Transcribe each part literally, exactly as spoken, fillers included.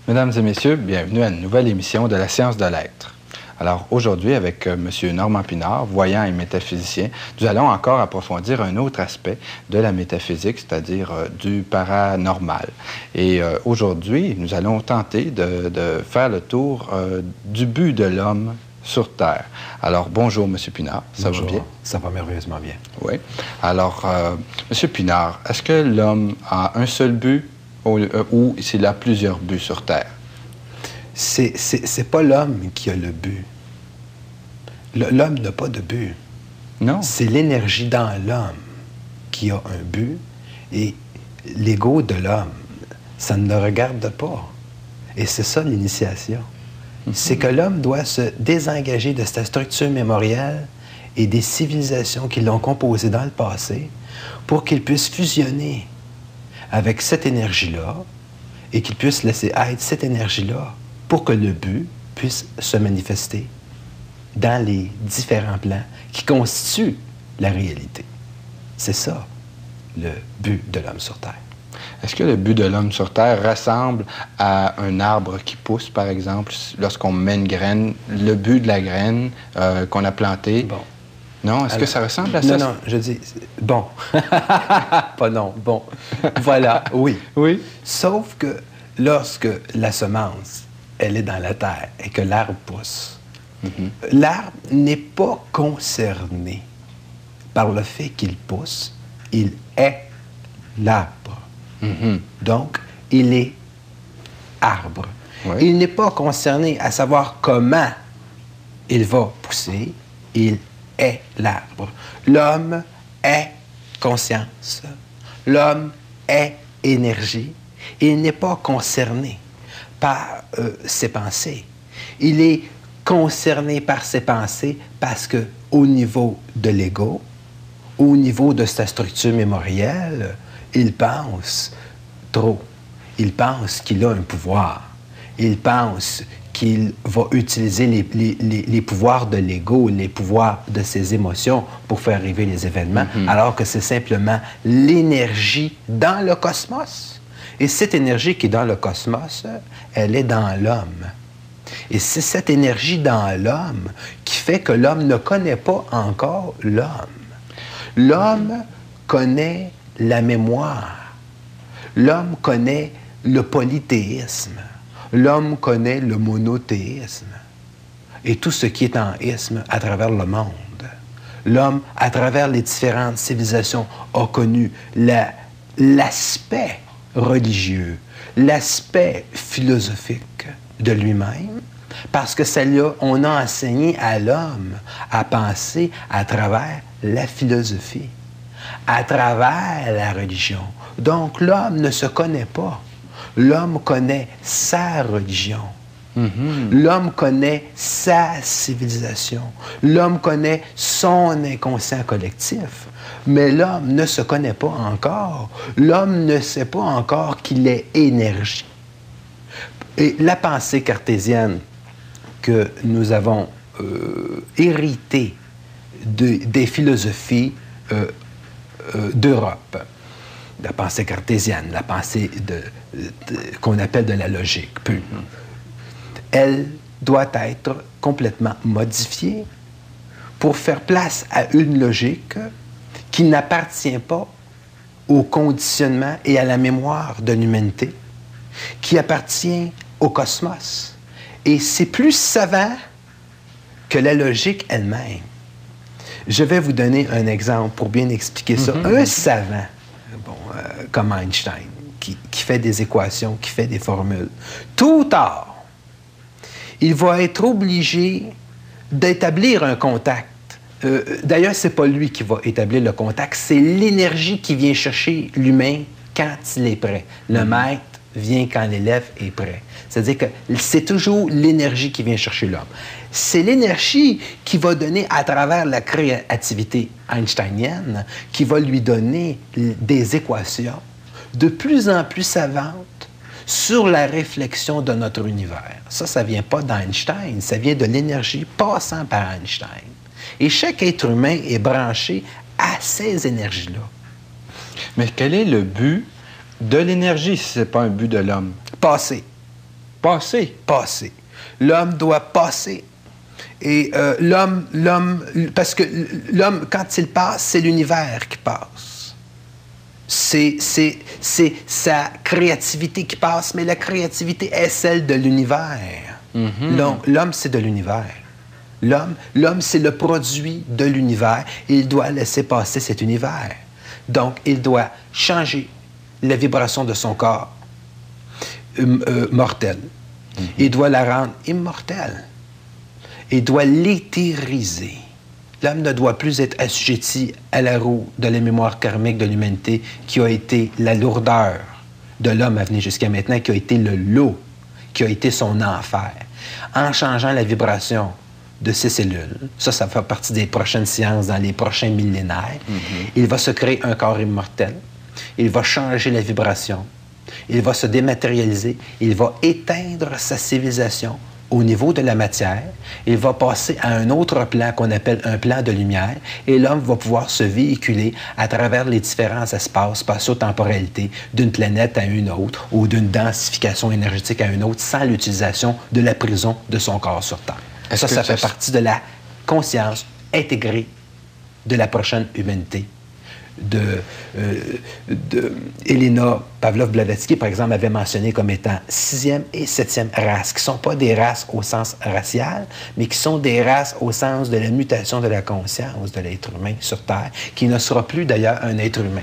Mesdames et messieurs, bienvenue à une nouvelle émission de la science de l'être. Alors aujourd'hui, avec euh, M. Normand Pinard, voyant et métaphysicien, nous allons encore approfondir un autre aspect de la métaphysique, c'est-à-dire euh, du paranormal. Et euh, aujourd'hui, nous allons tenter de, de faire le tour euh, du but de l'homme sur Terre. Alors, bonjour, M. Pinard, ça bonjour. va bien? Ça va merveilleusement bien. Oui. Alors, euh, M. Pinard, est-ce que l'homme a un seul but ou, euh, ou s'il a plusieurs buts sur Terre? C'est, c'est, c'est pas l'homme qui a le but. L'homme n'a pas de but. Non. C'est l'énergie dans l'homme qui a un but et l'ego de l'homme, ça ne le regarde pas. Et c'est ça l'initiation. Mm-hmm. C'est que l'homme doit se désengager de sa structure mémorielle et des civilisations qui l'ont composée dans le passé pour qu'il puisse fusionner avec cette énergie-là et qu'il puisse laisser être cette énergie-là pour que le but puisse se manifester dans les différents plans qui constituent la réalité. C'est ça, le but de l'homme sur Terre. Est-ce que le but de l'homme sur Terre ressemble à un arbre qui pousse, par exemple, lorsqu'on met une graine, le but de la graine euh, qu'on a plantée? Bon. Non? Est-ce Alors, que ça ressemble à ça? Non, non, je dis, bon. Pas non, bon. Voilà, oui. Oui. Sauf que lorsque la semence, elle est dans la terre et que l'arbre pousse, mm-hmm. l'arbre n'est pas concerné par le fait qu'il pousse, il est l'arbre. Mm-hmm. Donc, il est arbre. Oui. Il n'est pas concerné à savoir comment il va pousser, il est l'arbre. L'homme est conscience. L'homme est énergie. Il n'est pas concerné par euh, ses pensées. Il est concerné par ses pensées parce que au niveau de l'ego, au niveau de sa structure mémorielle, il pense trop. Il pense qu'il a un pouvoir. Il pense qu'il va utiliser les, les, les, les pouvoirs de l'ego, les pouvoirs de ses émotions pour faire arriver les événements, mm-hmm. alors que c'est simplement l'énergie dans le cosmos. Et cette énergie qui est dans le cosmos, elle est dans l'homme. Et c'est cette énergie dans l'homme qui fait que l'homme ne connaît pas encore l'homme. L'homme connaît la mémoire. L'homme connaît le polythéisme. L'homme connaît le monothéisme et tout ce qui est en isme à travers le monde. L'homme, à travers les différentes civilisations, a connu la, l'aspect religieux, l'aspect philosophique de lui-même, parce que ça là, on a enseigné à l'homme à penser à travers la philosophie, à travers la religion. Donc, l'homme ne se connaît pas. L'homme connaît sa religion. Mm-hmm. L'homme connaît sa civilisation. L'homme connaît son inconscient collectif. Mais l'homme ne se connaît pas encore. L'homme ne sait pas encore qu'il est énergie. Et la pensée cartésienne que nous avons euh, héritée de, des philosophies euh, euh, d'Europe, la pensée cartésienne, la pensée de, de, qu'on appelle de la logique pure, elle doit être complètement modifiée pour faire place à une logique qui n'appartient pas au conditionnement et à la mémoire de l'humanité, qui appartient au cosmos. Et c'est plus savant que la logique elle-même. Je vais vous donner un exemple pour bien expliquer ça. Mm-hmm. Un savant, bon, euh, comme Einstein, qui, qui fait des équations, qui fait des formules, tôt ou tard, il va être obligé d'établir un contact. Euh, d'ailleurs, c'est pas lui qui va établir le contact, c'est l'énergie qui vient chercher l'humain quand il est prêt. Le mm-hmm. maître vient quand l'élève est prêt. C'est-à-dire que c'est toujours l'énergie qui vient chercher l'homme. C'est l'énergie qui va donner, à travers la créativité einsteinienne, qui va lui donner des équations de plus en plus savantes sur la réflexion de notre univers. Ça, ça ne vient pas d'Einstein, ça vient de l'énergie passant par Einstein. Et chaque être humain est branché à ces énergies-là. Mais quel est le but de l'énergie si ce n'est pas un but de l'homme? Passer. Passer. Passer. L'homme doit passer. Et euh, l'homme, l'homme, parce que l'homme, quand il passe, c'est l'univers qui passe. C'est, c'est, c'est sa créativité qui passe, mais la créativité est celle de l'univers. Mm-hmm. Donc, l'homme, c'est de l'univers. L'homme, l'homme, c'est le produit de l'univers. Il doit laisser passer cet univers. Donc, il doit changer la vibration de son corps euh, euh, mortel. Mm-hmm. Il doit la rendre immortelle. Il doit l'éthériser. L'homme ne doit plus être assujetti à la roue de la mémoire karmique de l'humanité qui a été la lourdeur de l'homme à venir jusqu'à maintenant, qui a été le lot, qui a été son enfer. En changeant la vibration de ses cellules, ça, ça fait partie des prochaines sciences dans les prochains millénaires, mm-hmm. il va se créer un corps immortel, il va changer la vibration, il va se dématérialiser, il va éteindre sa civilisation au niveau de la matière, il va passer à un autre plan qu'on appelle un plan de lumière, et l'homme va pouvoir se véhiculer à travers les différents espaces spatio-temporalité d'une planète à une autre ou d'une densification énergétique à une autre sans l'utilisation de la prison de son corps sur Terre. Ça, ça fait partie de la conscience intégrée de la prochaine humanité. De, euh, de Elena Pavlov-Blavatsky, par exemple, avait mentionné comme étant sixième et septième race, qui ne sont pas des races au sens racial, mais qui sont des races au sens de la mutation de la conscience de l'être humain sur Terre, qui ne sera plus d'ailleurs un être humain.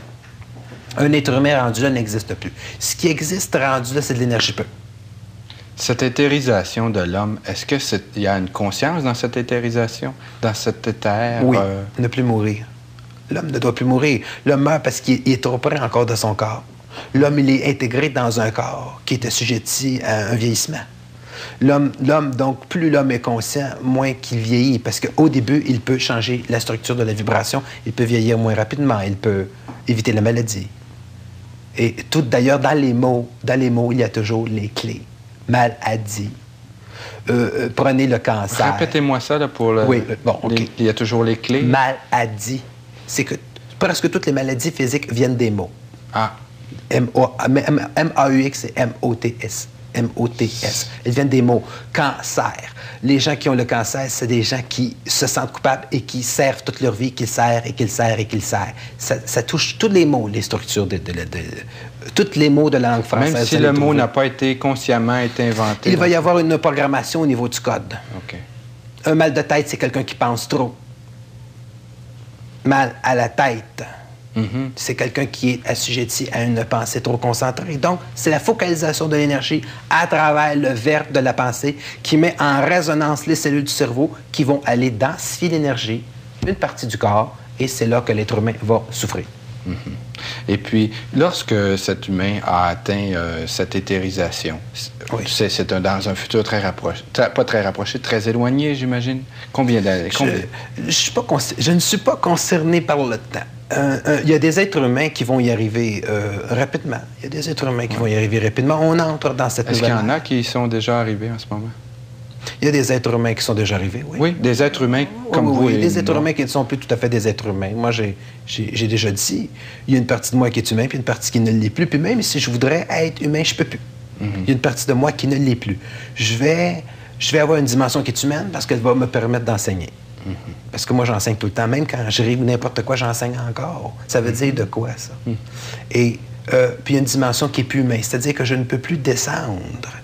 Un être humain rendu là n'existe plus. Ce qui existe rendu là, c'est de l'énergie pure. Cette éthérisation de l'homme, est-ce qu'il y a une conscience dans cette éthérisation, dans cet éther? Oui, euh... ne plus mourir. L'homme ne doit plus mourir. L'homme meurt parce qu'il est trop près encore de son corps. L'homme, il est intégré dans un corps qui est assujetti à un vieillissement. L'homme, l'homme, donc, plus l'homme est conscient, moins qu'il vieillit, parce qu'au début, il peut changer la structure de la vibration, il peut vieillir moins rapidement, il peut éviter la maladie. Et tout, d'ailleurs, dans les mots, dans les mots, il y a toujours les clés. Maladie. Euh, euh, prenez le cancer. Répétez-moi ça là, pour le... Oui, bon, OK. Les... Il y a toujours les clés. Maladie. C'est que presque toutes les maladies physiques viennent des mots. Ah. M A U X et M O T S. M O T S. Elles viennent des mots. Cancer. Les gens qui ont le cancer, c'est des gens qui se sentent coupables et qui servent toute leur vie, qu'ils serrent et qu'ils serrent et qu'ils serrent. Ça, ça touche tous les mots, les structures de, de, de, de tous les mots de la langue française. Même si le mot n'a pas été consciemment été inventé. Il va y avoir une programmation au niveau du code. OK. Un mal de tête, c'est quelqu'un qui pense trop. Mal à la tête, mm-hmm. c'est quelqu'un qui est assujetti à une pensée trop concentrée. Donc, c'est la focalisation de l'énergie à travers le verbe de la pensée qui met en résonance les cellules du cerveau qui vont aller densifier l'énergie, une partie du corps, et c'est là que l'être humain va souffrir. Mm-hmm. Et puis, lorsque cet humain a atteint euh, cette éthérisation, oui. c'est, c'est un, dans un futur très rapproché, très, pas très rapproché, très éloigné, j'imagine. Combien d'années? Combien... Je, je, suis pas je ne suis pas concerné par le temps. Euh, euh, il y a des êtres humains qui vont y arriver euh, rapidement. Il y a des êtres humains qui oui. vont y arriver rapidement. On entre dans cette Est-ce nouvelle... qu'il y en a qui sont déjà arrivés en ce moment? Il y a des êtres humains qui sont déjà arrivés, oui. Oui, des êtres humains comme oui, vous. Oui, et des êtres moi. humains qui ne sont plus tout à fait des êtres humains. Moi, j'ai, j'ai, j'ai déjà dit, il y a une partie de moi qui est humain, puis une partie qui ne l'est plus. Puis même si je voudrais être humain, je ne peux plus. Mm-hmm. Il y a une partie de moi qui ne l'est plus. Je vais, je vais avoir une dimension qui est humaine parce qu'elle va me permettre d'enseigner. Mm-hmm. Parce que moi, j'enseigne tout le temps. Même quand je ris ou n'importe quoi, j'enseigne encore. Ça veut mm-hmm. dire de quoi, ça? Mm-hmm. Et euh, puis il y a une dimension qui est plus humaine. C'est-à-dire que je ne peux plus descendre.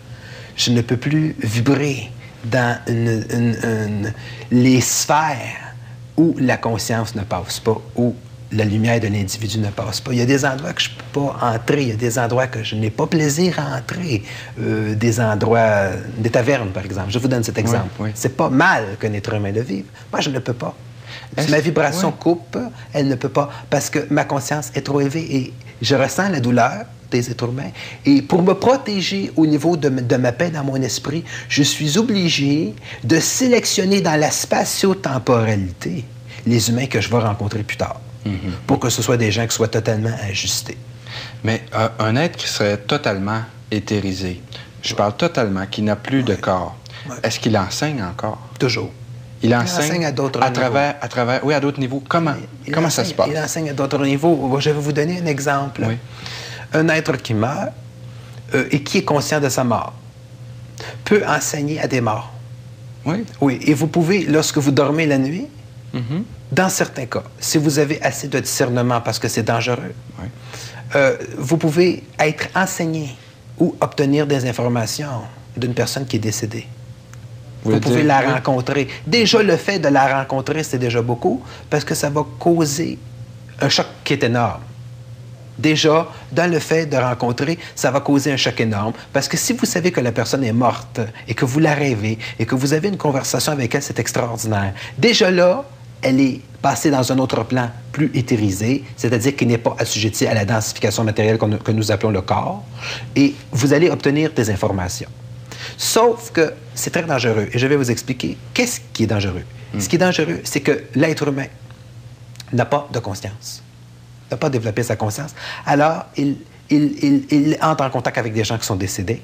Je ne peux plus vibrer dans une, une, une, les sphères où la conscience ne passe pas, où la lumière de l'individu ne passe pas. Il y a des endroits que je ne peux pas entrer, il y a des endroits que je n'ai pas plaisir à entrer, euh, des endroits, des tavernes, par exemple. Je vous donne cet exemple. Oui, oui. C'est pas mal qu'un être humain le vive. Moi, je ne peux pas. Si ma vibration oui. coupe, elle ne peut pas, parce que ma conscience est trop élevée et je ressens la douleur des êtres humains. Et pour me protéger au niveau de, de ma paix dans mon esprit, je suis obligé de sélectionner dans la spatio-temporalité les humains que je vais rencontrer plus tard, mm-hmm. pour que ce soit des gens qui soient totalement ajustés. Mais euh, un être qui serait totalement éthérisé, je parle totalement, qui n'a plus de corps, ouais. est-ce qu'il enseigne encore? Toujours. Il enseigne, il enseigne à d'autres à niveaux. Travers, à travers, oui, à d'autres niveaux. Comment, il comment enseigne, ça se passe? Il enseigne à d'autres niveaux. Je vais vous donner un exemple. Oui. Un être qui meurt euh, et qui est conscient de sa mort. peut enseigner à des morts. Oui. Oui, et vous pouvez, lorsque vous dormez la nuit, Mm-hmm. dans certains cas, si vous avez assez de discernement parce que c'est dangereux, Oui. euh, vous pouvez être enseigné ou obtenir des informations d'une personne qui est décédée. Vous, Vous pouvez dire, la oui. rencontrer. Déjà, le fait de la rencontrer, c'est déjà beaucoup parce que ça va causer un choc qui est énorme. Déjà, dans le fait de rencontrer, ça va causer un choc énorme parce que si vous savez que la personne est morte et que vous la rêvez et que vous avez une conversation avec elle, c'est extraordinaire. Déjà là, elle est passée dans un autre plan plus éthérisé, c'est-à-dire qui n'est pas assujetti à la densification matérielle qu'on- que nous appelons le corps, et vous allez obtenir des informations. Sauf que c'est très dangereux, et je vais vous expliquer qu'est-ce qui est dangereux. Mm. Ce qui est dangereux, c'est que l'être humain n'a pas de conscience, n'a pas développé sa conscience. Alors, il, il, il, il entre en contact avec des gens qui sont décédés,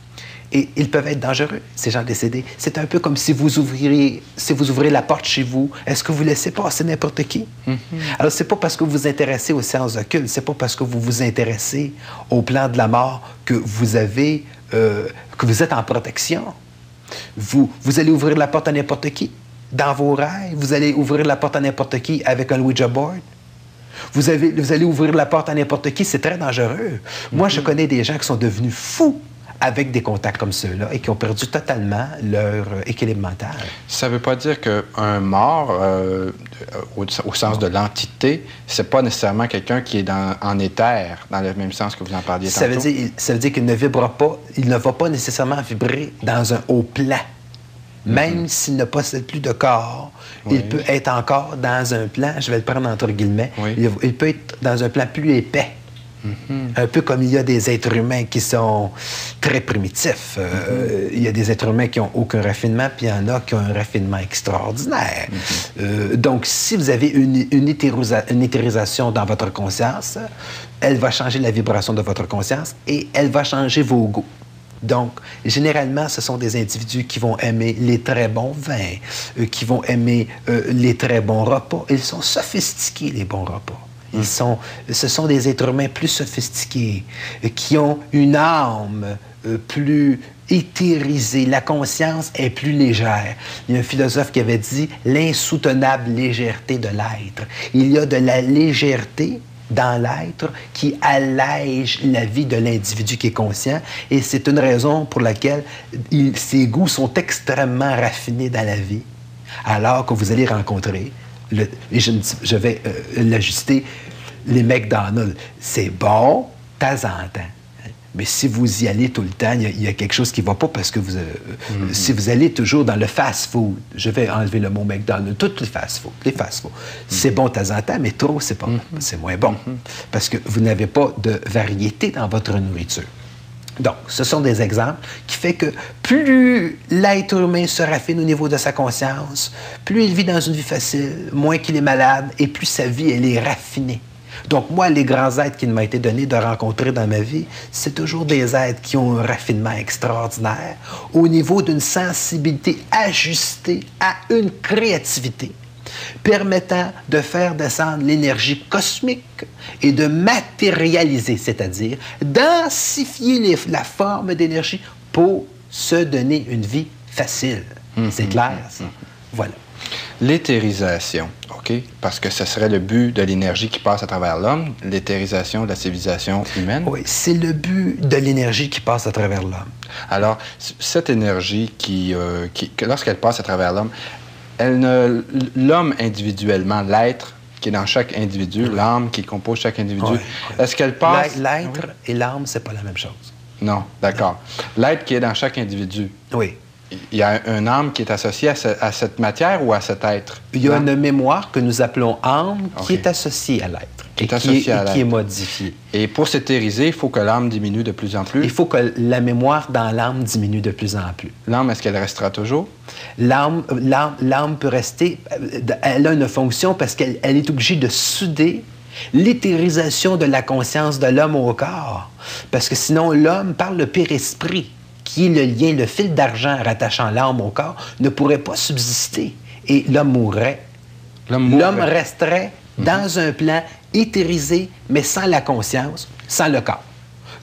et ils peuvent être dangereux, ces gens décédés. C'est un peu comme si vous ouvriez, si vous ouvrez la porte chez vous, est-ce que vous laissez passer n'importe qui? Mm-hmm. Alors, c'est pas parce que vous vous intéressez aux sciences occultes, c'est pas parce que vous vous intéressez au plan de la mort que vous avez, euh, que vous êtes en protection. Vous, vous allez ouvrir la porte à n'importe qui. Dans vos rêves, vous allez ouvrir la porte à n'importe qui avec un Ouija board. Vous, avez, vous allez ouvrir la porte à n'importe qui, c'est très dangereux. Mm-hmm. Moi, je connais des gens qui sont devenus fous avec des contacts comme ceux-là et qui ont perdu totalement leur euh, équilibre mental. Ça ne veut pas dire qu'un mort, euh, au, au sens de l'entité, c'est pas nécessairement quelqu'un qui est dans, en éther, dans le même sens que vous en parliez Ça tantôt. veut dire, ça veut dire qu'il ne vibre pas, il ne va pas nécessairement vibrer dans un haut plan. Même mm-hmm. s'il ne possède plus de corps, oui. il peut être encore dans un plan, je vais le prendre entre guillemets, oui. il, il peut être dans un plan plus épais. Mm-hmm. Un peu comme il y a des êtres humains qui sont très primitifs. Euh, mm-hmm. Il y a des êtres humains qui n'ont aucun raffinement, puis il y en a qui ont un raffinement extraordinaire. Mm-hmm. Euh, donc, si vous avez une, une, hétérosa- une hétérisation dans votre conscience, elle va changer la vibration de votre conscience et elle va changer vos goûts. Donc, généralement, ce sont des individus qui vont aimer les très bons vins, euh, qui vont aimer euh, les très bons repas. Ils sont sophistiqués, les bons repas. Ils sont, ce sont des êtres humains plus sophistiqués, euh, qui ont une âme euh, plus éthérisée. La conscience est plus légère. Il y a un philosophe qui avait dit « l'insoutenable légèreté de l'être ». Il y a de la légèreté dans l'être qui allège la vie de l'individu qui est conscient, et c'est une raison pour laquelle il, ses goûts sont extrêmement raffinés dans la vie, alors que vous allez rencontrer, le, et je, je vais euh, l'ajuster, les McDonald's. C'est bon, de temps en temps. Mais si vous y allez tout le temps, il y, il y a quelque chose qui ne va pas parce que vous, euh, mm-hmm. si vous allez toujours dans le fast-food, je vais enlever le mot McDonald's, tous les fast-food, les fast-food, mm-hmm. c'est bon de temps en temps, mais trop, c'est pas, mm-hmm. c'est moins bon. Mm-hmm. Parce que vous n'avez pas de variété dans votre nourriture. Donc, ce sont des exemples qui font que plus l'être humain se raffine au niveau de sa conscience, plus il vit dans une vie facile, moins qu'il est malade, et plus sa vie, elle est raffinée. Donc, moi, les grands êtres qui m'ont été donnés de rencontrer dans ma vie, c'est toujours des êtres qui ont un raffinement extraordinaire au niveau d'une sensibilité ajustée à une créativité permettant de faire descendre l'énergie cosmique et de matérialiser, c'est-à-dire densifier les, la forme d'énergie pour se donner une vie facile. Mmh, c'est clair, ça? Mmh. Voilà. L'éthérisation, OK? Parce que ce serait le but de l'énergie qui passe à travers l'homme, l'éthérisation de la civilisation humaine. Oui, c'est le but de l'énergie qui passe à travers l'homme. Alors, cette énergie qui, euh, qui lorsqu'elle passe à travers l'homme, elle ne, l'homme individuellement, l'être qui est dans chaque individu, oui. l'âme qui compose chaque individu, oui, oui. est-ce qu'elle passe... L'être oui. et l'âme, c'est pas la même chose. Non, d'accord. L'être qui est dans chaque individu. Oui. Il y a un âme qui est associée à, ce, à cette matière ou à cet être? Il y a non? une mémoire que nous appelons âme qui okay. est associée à l'être. Qui est associée qui est, à l'être. Et qui est modifiée. Et pour s'éthériser, il faut que l'âme diminue de plus en plus? Il faut que la mémoire dans l'âme diminue de plus en plus. L'âme, est-ce qu'elle restera toujours? L'âme, l'âme, l'âme peut rester... Elle a une fonction parce qu'elle elle est obligée de souder l'éthérisation de la conscience de l'homme au corps. Parce que sinon, l'homme, par le père-esprit, qui est le lien, le fil d'argent rattachant l'âme au corps, ne pourrait pas subsister. Et l'homme mourrait. L'homme, mourrait. L'homme resterait mm-hmm. dans un plan éthérisé, mais sans la conscience, sans le corps.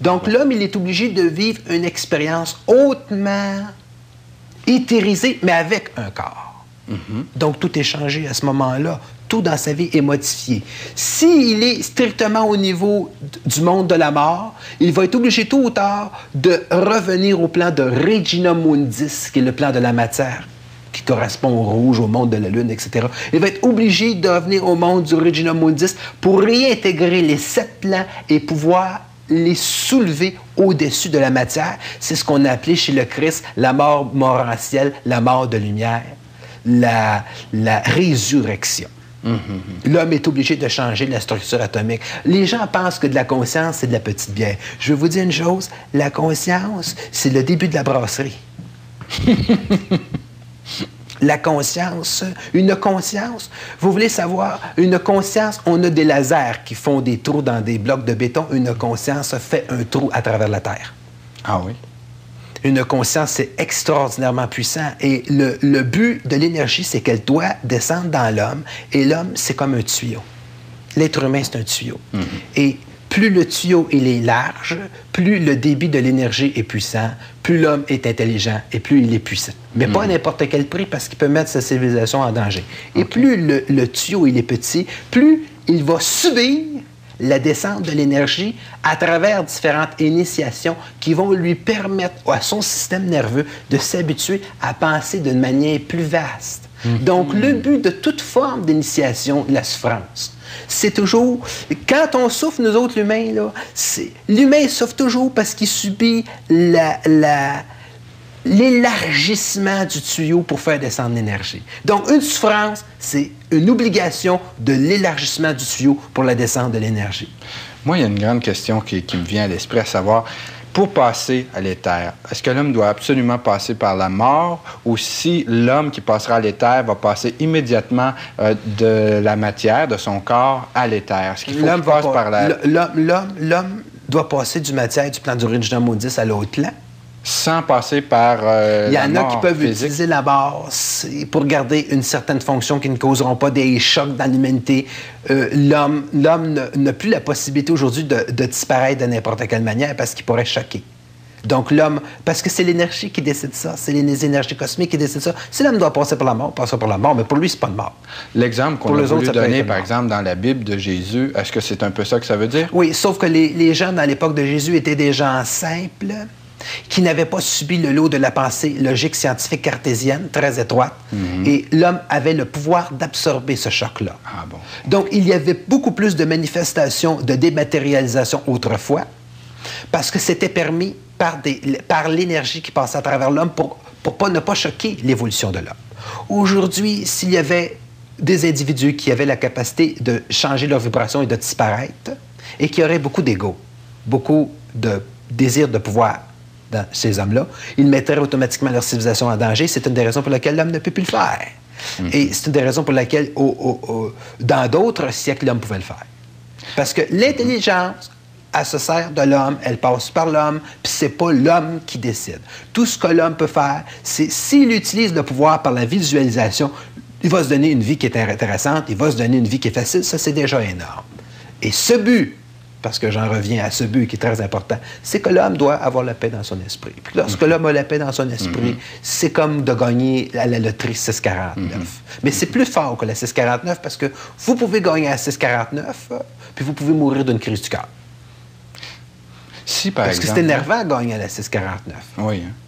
Donc, l'homme, il est obligé de vivre une expérience hautement éthérisée, mais avec un corps. Mm-hmm. Donc, tout est changé à ce moment-là. Tout dans sa vie est modifié. S'il est strictement au niveau du monde de la mort, il va être obligé tôt ou tard de revenir au plan de Regina Mundis, qui est le plan de la matière, qui correspond au rouge, au monde de la Lune, et cetera. Il va être obligé de revenir au monde du Regina Mundis pour réintégrer les sept plans et pouvoir les soulever au-dessus de la matière. C'est ce qu'on a appelé chez le Christ la mort morantielle, la mort de lumière, la, la résurrection. Mm-hmm. L'homme est obligé de changer la structure atomique. Les gens pensent que de la conscience, c'est de la petite bière. Je vais vous dire une chose, la conscience, c'est le début de la brasserie. La conscience, une conscience, vous voulez savoir, une conscience, on a des lasers qui font des trous dans des blocs de béton. Une conscience fait un trou à travers la Terre. Ah oui? Une conscience, c'est extraordinairement puissant. Et le, le but de l'énergie, c'est qu'elle doit descendre dans l'homme. Et l'homme, c'est comme un tuyau. L'être humain, c'est un tuyau. Mm-hmm. Et plus le tuyau il est large, plus le débit de l'énergie est puissant, plus l'homme est intelligent et plus il est puissant. Mais mmh. pas à n'importe quel prix, parce qu'il peut mettre sa civilisation en danger. Et okay. plus le, le tuyau il est petit, plus il va subir la descente de l'énergie à travers différentes initiations qui vont lui permettre à son système nerveux de s'habituer à penser d'une manière plus vaste. Mmh. Donc, le but de toute forme d'initiation, la souffrance, c'est toujours, quand on souffre, nous autres, l'humain, là, c'est, l'humain souffre toujours parce qu'il subit la, la, l'élargissement du tuyau pour faire descendre l'énergie. Donc, une souffrance, c'est une obligation de l'élargissement du tuyau pour la descente de l'énergie. Moi, il y a une grande question qui, qui me vient à l'esprit, à savoir, pour passer à l'éther, est-ce que l'homme doit absolument passer par la mort, ou si l'homme qui passera à l'éther va passer immédiatement euh, de la matière, de son corps, à l'éther? Est-ce qu'il faut qu'il passe par la... L'homme, l'homme, l'homme doit passer du matière, du plan du Regina Mundis à l'autre plan. Sans passer par euh, Il y la en mort a qui peuvent physique. utiliser la mort pour garder une certaine fonction qui ne causeront pas des chocs dans l'humanité. Euh, l'homme l'homme n'a plus la possibilité aujourd'hui de, de disparaître de n'importe quelle manière parce qu'il pourrait choquer. Donc l'homme, parce que c'est l'énergie qui décide ça, c'est les énergies cosmiques qui décident ça. Si l'homme doit passer par la mort, passe par la mort, mais pour lui, c'est pas de mort. L'exemple qu'on a voulu donner, par exemple, dans la Bible de Jésus, est-ce que c'est un peu ça que ça veut dire? Oui, sauf que les, les gens dans l'époque de Jésus étaient des gens simples, qui n'avaient pas subi le lot de la pensée logique scientifique cartésienne, très étroite, mm-hmm. et l'homme avait le pouvoir d'absorber ce choc-là. Ah bon. Donc, il y avait beaucoup plus de manifestations de dématérialisation autrefois, parce que c'était permis par, des, par l'énergie qui passait à travers l'homme pour, pour pas, ne pas choquer l'évolution de l'homme. Aujourd'hui, s'il y avait des individus qui avaient la capacité de changer leur vibration et de disparaître, et qui auraient beaucoup d'ego, beaucoup de désir de pouvoir, dans ces hommes-là, ils mettraient automatiquement leur civilisation en danger. C'est une des raisons pour lesquelles l'homme ne peut plus le faire. Mmh. Et c'est une des raisons pour lesquelles, au, au, au, dans d'autres siècles, l'homme pouvait le faire. Parce que l'intelligence, elle se sert de l'homme, elle passe par l'homme, puis c'est pas l'homme qui décide. Tout ce que l'homme peut faire, c'est s'il utilise le pouvoir par la visualisation, il va se donner une vie qui est intéressante, il va se donner une vie qui est facile, ça c'est déjà énorme. Et ce but, parce que j'en reviens à ce but qui est très important, c'est que l'homme doit avoir la paix dans son esprit. Puis lorsque mm-hmm. l'homme a la paix dans son esprit, mm-hmm. c'est comme de gagner à la loterie six quarante-neuf. Mm-hmm. Mais c'est plus fort que la six quarante-neuf parce que vous pouvez gagner à six quarante-neuf, puis vous pouvez mourir d'une crise du cœur. Si, par parce exemple, que c'est énervant de gagner à la six quarante-neuf. Oui, hein?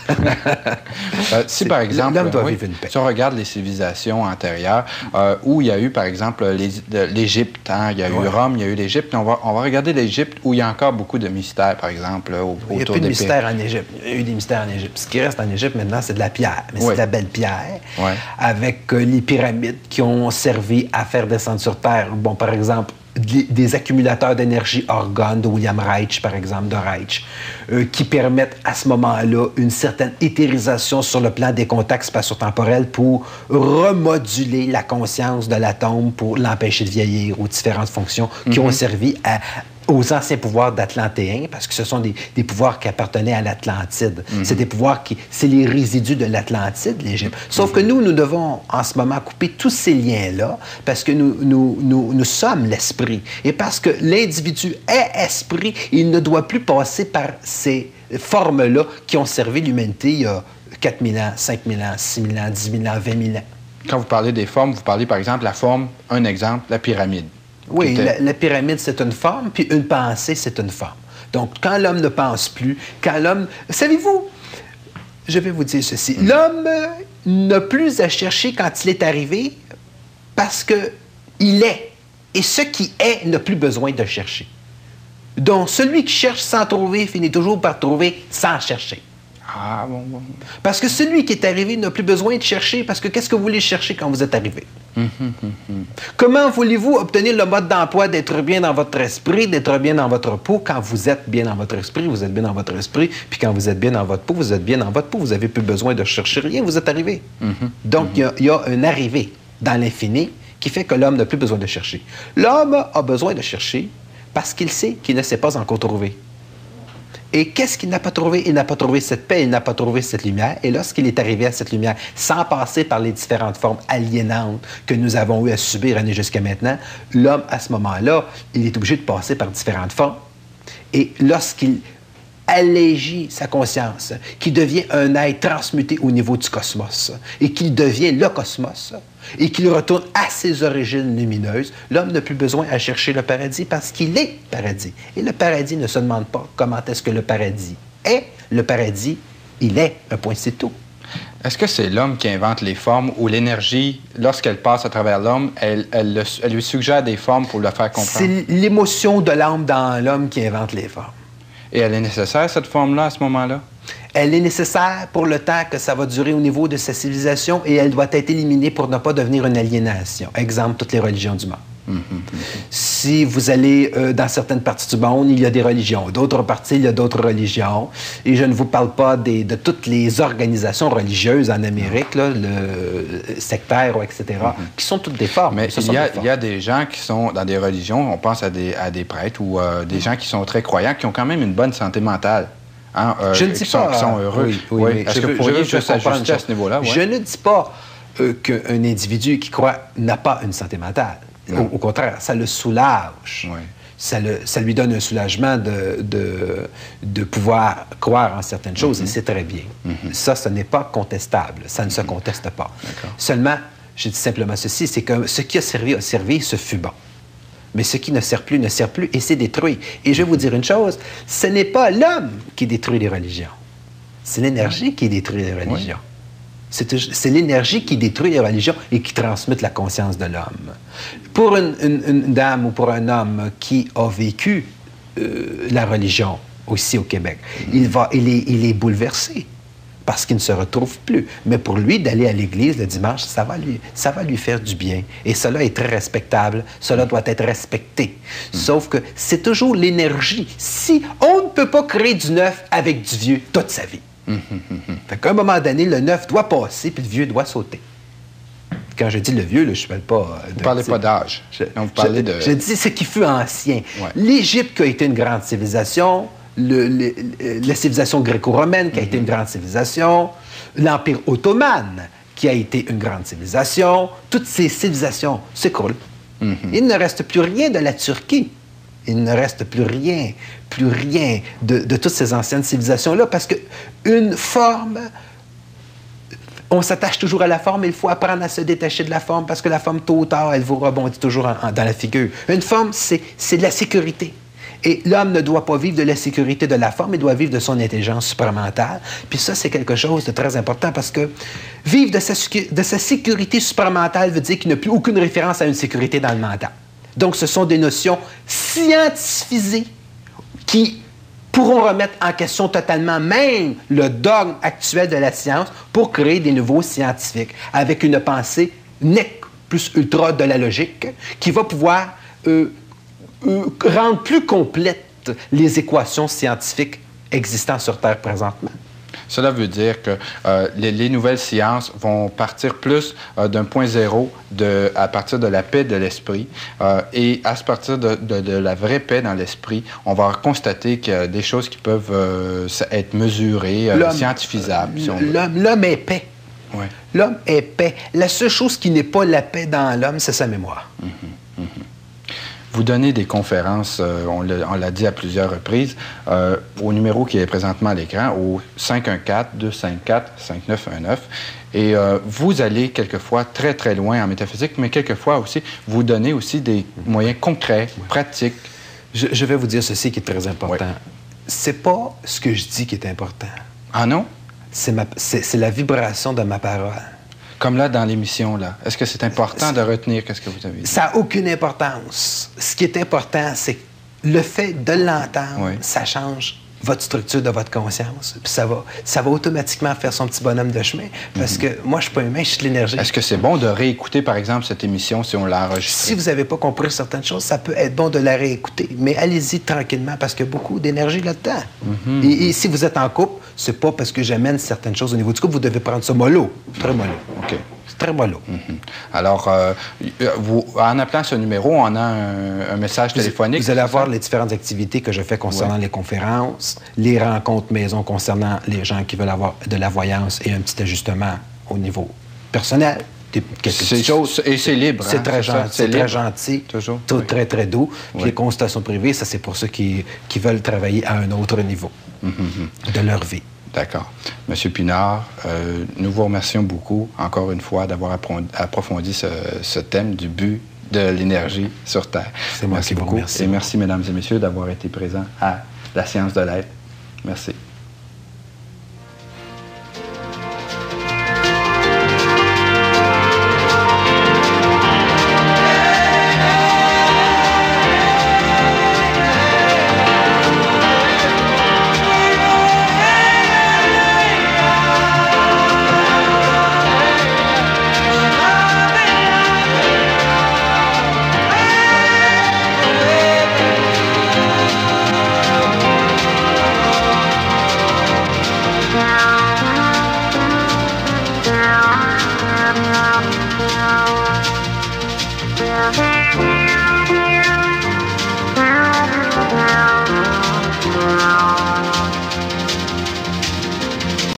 euh, si, par exemple, l'homme doit oui, vivre une paix. Si on regarde les civilisations antérieures, euh, où il y a eu, par exemple, l'Égypte, hein, il y a ouais. eu Rome, il y a eu l'Égypte, on va, on va regarder l'Égypte où il y a encore beaucoup de mystères, par exemple, au, il y a autour plus de des mystères en Égypte. Il y a eu des mystères en Égypte. Ce qui reste en Égypte maintenant, c'est de la pierre. Mais oui. c'est de la belle pierre, oui. avec euh, les pyramides qui ont servi à faire descendre sur Terre. Bon, par exemple, des accumulateurs d'énergie Orgone de William Reich, par exemple, de Reich, euh, qui permettent à ce moment-là une certaine éthérisation sur le plan des contacts spatio-temporels pour remoduler la conscience de l'atome pour l'empêcher de vieillir aux différentes fonctions qui mm-hmm. ont servi à aux anciens pouvoirs d'Atlantéens, parce que ce sont des, des pouvoirs qui appartenaient à l'Atlantide. Mm-hmm. C'est des pouvoirs qui... C'est les résidus de l'Atlantide, l'Égypte. Sauf mm-hmm. que nous, nous devons en ce moment couper tous ces liens-là, parce que nous, nous, nous, nous sommes l'esprit. Et parce que l'individu est esprit, il ne doit plus passer par ces formes-là qui ont servi l'humanité il y a quatre mille ans, cinq mille ans, six mille ans, dix mille ans, vingt mille ans. Quand vous parlez des formes, vous parlez par exemple de la forme, un exemple, la pyramide. Oui, était... la, la pyramide, c'est une forme, puis une pensée, c'est une forme. Donc, quand l'homme ne pense plus, quand l'homme... Savez-vous, je vais vous dire ceci, mmh. l'homme n'a plus à chercher quand il est arrivé parce qu'il est. Et ce qui est n'a plus besoin de chercher. Donc, celui qui cherche sans trouver finit toujours par trouver sans chercher. Ah, bon, bon. Parce que celui qui est arrivé n'a plus besoin de chercher, parce que qu'est-ce que vous voulez chercher quand vous êtes arrivé? Hum, hum, hum, hum. Comment voulez-vous obtenir le mode d'emploi d'être bien dans votre esprit, d'être bien dans votre peau? Quand vous êtes bien dans votre esprit, vous êtes bien dans votre esprit, puis quand vous êtes bien dans votre peau, vous êtes bien dans votre peau, vous n'avez plus besoin de chercher rien, vous êtes arrivé. Hum, hum, Donc, il hum. y, y a un arrivé dans l'infini qui fait que l'homme n'a plus besoin de chercher. L'homme a besoin de chercher parce qu'il sait qu'il ne s'est pas encore trouvé. Et qu'est-ce qu'il n'a pas trouvé? Il n'a pas trouvé cette paix, il n'a pas trouvé cette lumière. Et lorsqu'il est arrivé à cette lumière, sans passer par les différentes formes aliénantes que nous avons eu à subir années jusqu'à maintenant, l'homme, à ce moment-là, il est obligé de passer par différentes formes. Et lorsqu'il allégit sa conscience, qu'il devient un être transmuté au niveau du cosmos, et qu'il devient le cosmos, et qu'il retourne à ses origines lumineuses, l'homme n'a plus besoin à chercher le paradis parce qu'il est paradis. Et le paradis ne se demande pas comment est-ce que le paradis est. Le paradis, il est. Un point, c'est tout. Est-ce que c'est l'homme qui invente les formes ou l'énergie, lorsqu'elle passe à travers l'homme, elle, elle, le, elle lui suggère des formes pour le faire comprendre? C'est l'émotion de l'âme dans l'homme qui invente les formes. Et elle est nécessaire, cette forme-là, à ce moment-là? Elle est nécessaire pour le temps que ça va durer au niveau de sa civilisation et elle doit être éliminée pour ne pas devenir une aliénation. Exemple, toutes les religions du monde. Mm-hmm. Si vous allez euh, dans certaines parties du monde, il y a des religions. D'autres parties, il y a d'autres religions. Et je ne vous parle pas des, de toutes les organisations religieuses en Amérique, là, le sectaire, et cetera, mm-hmm. qui sont toutes des formes. Mais il y, a, il y a des gens qui sont dans des religions, on pense à des, à des prêtres ou euh, des mm-hmm. gens qui sont très croyants, qui ont quand même une bonne santé mentale. Hein, euh, je ne dis qui pas... Sont, qui sont heureux. Oui, oui, oui. Est-ce que vous pourriez juste ajuster à ce niveau-là? Ouais. Je ne dis pas euh, qu'un individu qui croit n'a pas une santé mentale. Au, au contraire, ça le soulage. Oui. Ça, le, ça lui donne un soulagement de, de, de pouvoir croire en certaines choses, mm-hmm. et c'est très bien. Mm-hmm. Ça, ce n'est pas contestable. Ça ne mm-hmm. se conteste pas. Seulement, je dis simplement ceci, c'est que ce qui a servi a servi, ce fut bon. Mais ce qui ne sert plus, ne sert plus, et c'est détruit. Et je vais vous dire une chose, ce n'est pas l'homme qui détruit les religions. C'est l'énergie qui détruit les religions. Oui. C'est l'énergie qui détruit les religions et qui transmute la conscience de l'homme. Pour une, une, une dame ou pour un homme qui a vécu euh, la religion aussi au Québec, mm-hmm. il, va, il, est, il est bouleversé parce qu'il ne se retrouve plus. Mais pour lui, d'aller à l'église le dimanche, ça va, lui, ça va lui faire du bien. Et cela est très respectable. Cela doit être respecté. Mm. Sauf que c'est toujours l'énergie. Si on ne peut pas créer du neuf avec du vieux toute sa vie. Mm, mm, mm. Fait qu'à un moment donné, le neuf doit passer, puis le vieux doit sauter. Quand je dis le vieux, là, je ne parle pas... Vous ne parlez pas d'âge. Je, vous parlez de... je dis ce qui fut ancien. Ouais. L'Égypte qui a été une grande civilisation... Le, le, la civilisation gréco-romaine, qui a mm-hmm. été une grande civilisation, l'Empire ottoman, qui a été une grande civilisation, toutes ces civilisations s'écroulent. Mm-hmm. Il ne reste plus rien de la Turquie. Il ne reste plus rien, plus rien de, de toutes ces anciennes civilisations-là, parce qu'une forme... On s'attache toujours à la forme, il faut apprendre à se détacher de la forme, parce que la forme, tôt ou tard, elle vous rebondit toujours en, en, dans la figure. Une forme, c'est de la sécurité. Et l'homme ne doit pas vivre de la sécurité de la forme, il doit vivre de son intelligence supramentale. Puis ça, c'est quelque chose de très important parce que vivre de sa, de sa sécurité supramentale veut dire qu'il n'y a plus aucune référence à une sécurité dans le mental. Donc, ce sont des notions scientifisées qui pourront remettre en question totalement même le dogme actuel de la science pour créer des nouveaux scientifiques avec une pensée nec plus ultra de la logique qui va pouvoir... Euh, rendre plus complètes les équations scientifiques existant sur Terre présentement. Cela veut dire que euh, les, les nouvelles sciences vont partir plus euh, d'un point zéro de, à partir de la paix de l'esprit. Euh, et à partir de, de, de la vraie paix dans l'esprit, on va constater qu'il y a des choses qui peuvent euh, être mesurées, euh, scientifisables. Si l'homme, l'homme est paix. Ouais. L'homme est paix. La seule chose qui n'est pas la paix dans l'homme, c'est sa mémoire. Mm-hmm, mm-hmm. Vous donnez des conférences, euh, on l'a dit à plusieurs reprises, euh, au numéro qui est présentement à l'écran, au cinq un quatre, deux cinq quatre, cinq neuf un neuf. Et euh, vous allez quelquefois très, très loin en métaphysique, mais quelquefois aussi, vous donnez aussi des moyens concrets, oui. pratiques. Je, je vais vous dire ceci qui est très important. Oui. C'est pas ce que je dis qui est important. Ah non? C'est la vibration de ma parole. Comme là, dans l'émission, là. Est-ce que c'est important de retenir ce que vous avez dit? Ça n'a aucune importance. Ce qui est important, c'est que le fait de l'entendre, oui. ça change votre structure de votre conscience. Puis ça va, ça va automatiquement faire son petit bonhomme de chemin. Parce mm-hmm. que moi, je ne suis pas humain, je suis de l'énergie. Est-ce que c'est bon de réécouter, par exemple, cette émission si on l'a enregistrée? Si vous n'avez pas compris certaines choses, ça peut être bon de la réécouter. Mais allez-y tranquillement parce qu'il y a beaucoup d'énergie là-dedans. Mm-hmm. et, et si vous êtes en couple, c'est pas parce que j'amène certaines choses au niveau du couple, vous devez prendre ça mollo. Très mollo. OK. Très mollo. Mm-hmm. Alors, euh, vous, en appelant ce numéro, on a un, un message vous, téléphonique. Vous allez avoir les différentes activités que je fais concernant ouais. les conférences, les rencontres maison concernant les gens qui veulent avoir de la voyance et un petit ajustement au niveau personnel. Quelque chose. Et c'est libre. C'est hein, très, gentil, c'est très gentil. Toujours. Tout oui. très, très doux. Puis oui. les consultations privées, ça, c'est pour ceux qui, qui veulent travailler à un autre niveau mm-hmm. de leur vie. D'accord. Monsieur Pinard, euh, nous vous remercions beaucoup, encore une fois, d'avoir approfondi ce, ce thème du but de l'énergie sur Terre. C'est moi qui vous remercie. Et merci, mesdames et messieurs, d'avoir été présents à la Science de l'Être. Merci. Yeah.